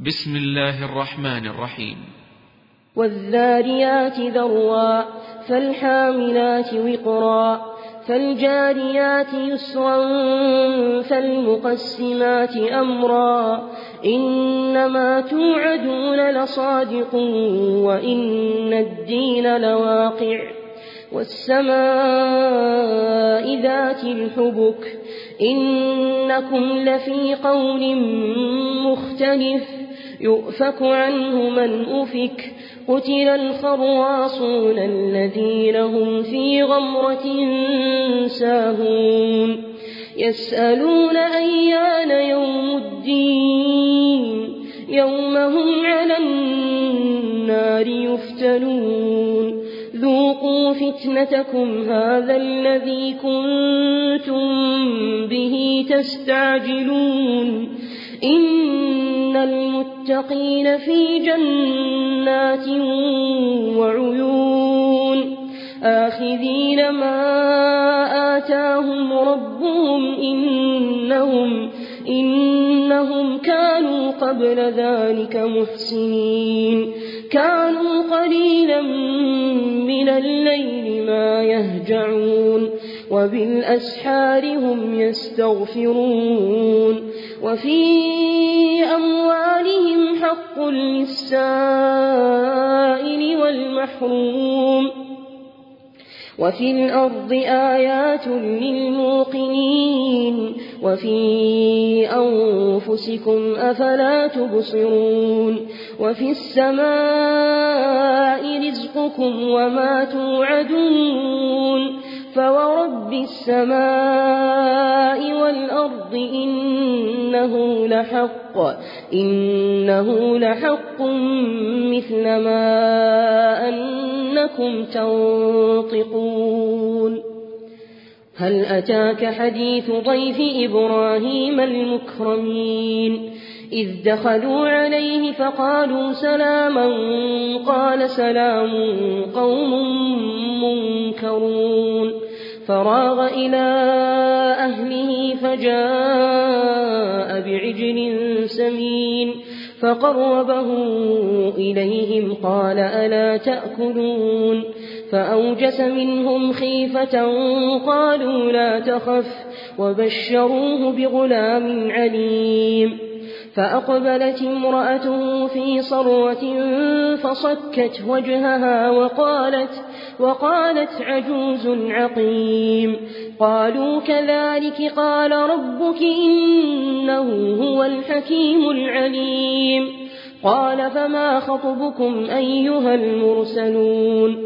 بسم الله الرحمن الرحيم. والذاريات ذروا فالحاملات وقرا فالجاريات يسرا فالمقسمات أمرا إنما توعدون لصادق وإن الدين لواقع والسماء ذات الحبك إنكم لفي قول مختلف يؤفك عنه من أفك قتل الخراصون الذين هم في غمرة ساهون يسألون أيان يوم الدين يوم هم على النار يفتنون ذوقوا فتنتكم هذا الذي كنتم به تستعجلون إن المتقين في جنات وعيون آخذين ما آتاهم ربهم إنهم كانوا قبل ذلك محسنين كانوا قليلا من الليل ما يهجعون وبالأسحار هم يستغفرون وفي أموالهم حق للسائل والمحروم وفي الأرض آيات للموقنين وفي أنفسكم أفلا تبصرون وفي السماء رزقكم وما توعدون فورب السماء والأرض إنه لحق مثل ما أنكم تنطقون هل أتاك حديث ضيف إبراهيم المكرمين إذ دخلوا عليه فقالوا سلاما قال سلام قوم منكرون فراغ إلى أهله فجاء بعجل سمين فقربه إليهم قال ألا تأكلون فأوجس منهم خيفة قالوا لا تخف وبشروه بغلام عليم فأقبلت امرأته في صرة فصكت وجهها وقالت عجوز عقيم قالوا كذلك قال ربك إنه هو الحكيم العليم قال فما خطبكم أيها المرسلون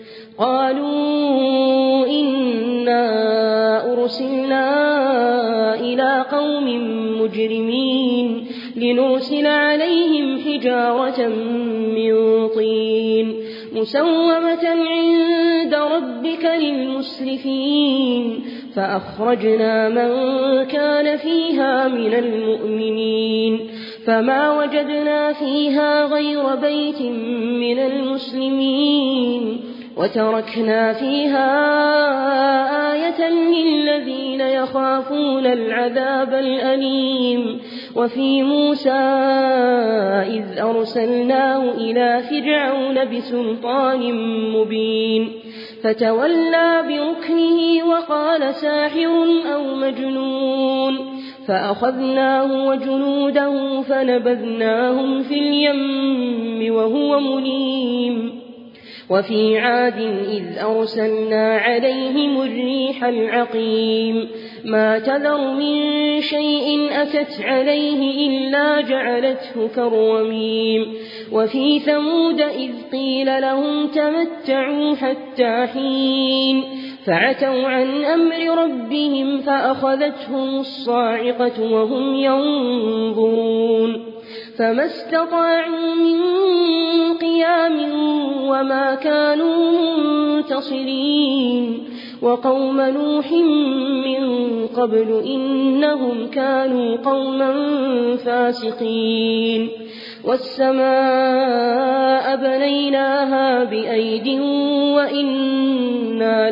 قالوا إنا أرسلنا إلى قوم مجرمين لنرسل عليهم حجارة من طين مسومة عند ربك للمسرفين فأخرجنا من كان فيها من المؤمنين فما وجدنا فيها غير بيت من المسلمين وتركنا فيها آية للذين يخافون العذاب الأليم وفي موسى إذ أرسلناه إلى فرعون بسلطان مبين فتولى بركنه وقال ساحر أو مجنون فأخذناه وجنوده فنبذناهم في اليم وهو مليم وفي عاد إذ أرسلنا عليهم الريح العقيم ما تذر من شيء أتت عليه إلا جعلته كالرميم وفي ثمود إذ قيل لهم تمتعوا حتى حين فعتوا عن أمر ربهم فأخذتهم الصاعقة وهم ينظرون فما استطاعوا من قيام وما كانوا منتصرين وقوم نوح من قبل إنهم كانوا قوما فاسقين والسماء بنيناها بأيد وإنا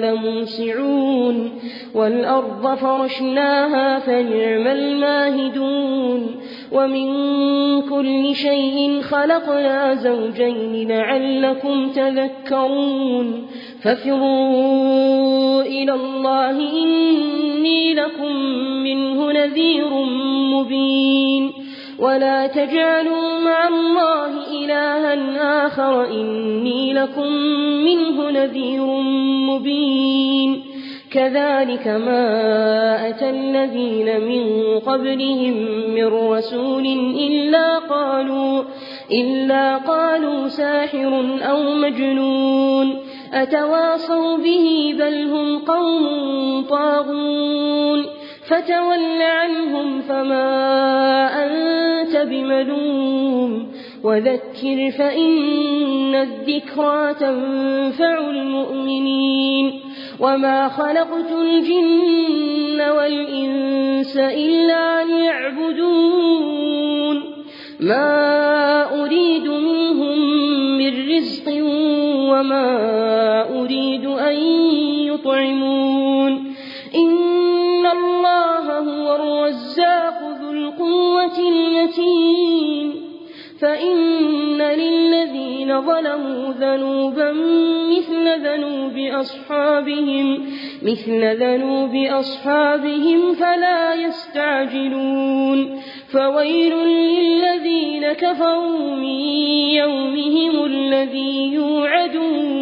لموسعون والأرض فرشناها فنعم الماهدون ومن كل شيء خلقنا زوجين لعلكم تذكرون ففروا إلى الله إني لكم منه نذير مبين ولا تجعلوا مع الله إلها آخر إني لكم منه نذير مبين كذلك ما أتى الذين من قبلهم من رسول إلا قالوا ساحر أو مجنون أتواصوا به بل هم قوم طاغون فتول عنهم فما أنت بملوم وذكر فإن الذكرى تنفع المؤمنين وما خلقت الجن والإنس إلا ليعبدون ما أريد منهم من رزق وما أريد أن يطعمون إن الله هو الرزاق ذو القوة المتين فإن للذين ظلموا ذنوبا مثل ذنوب أصحابهم فلا يستعجلون فويل للذين كفروا من يومهم الذي يوعدون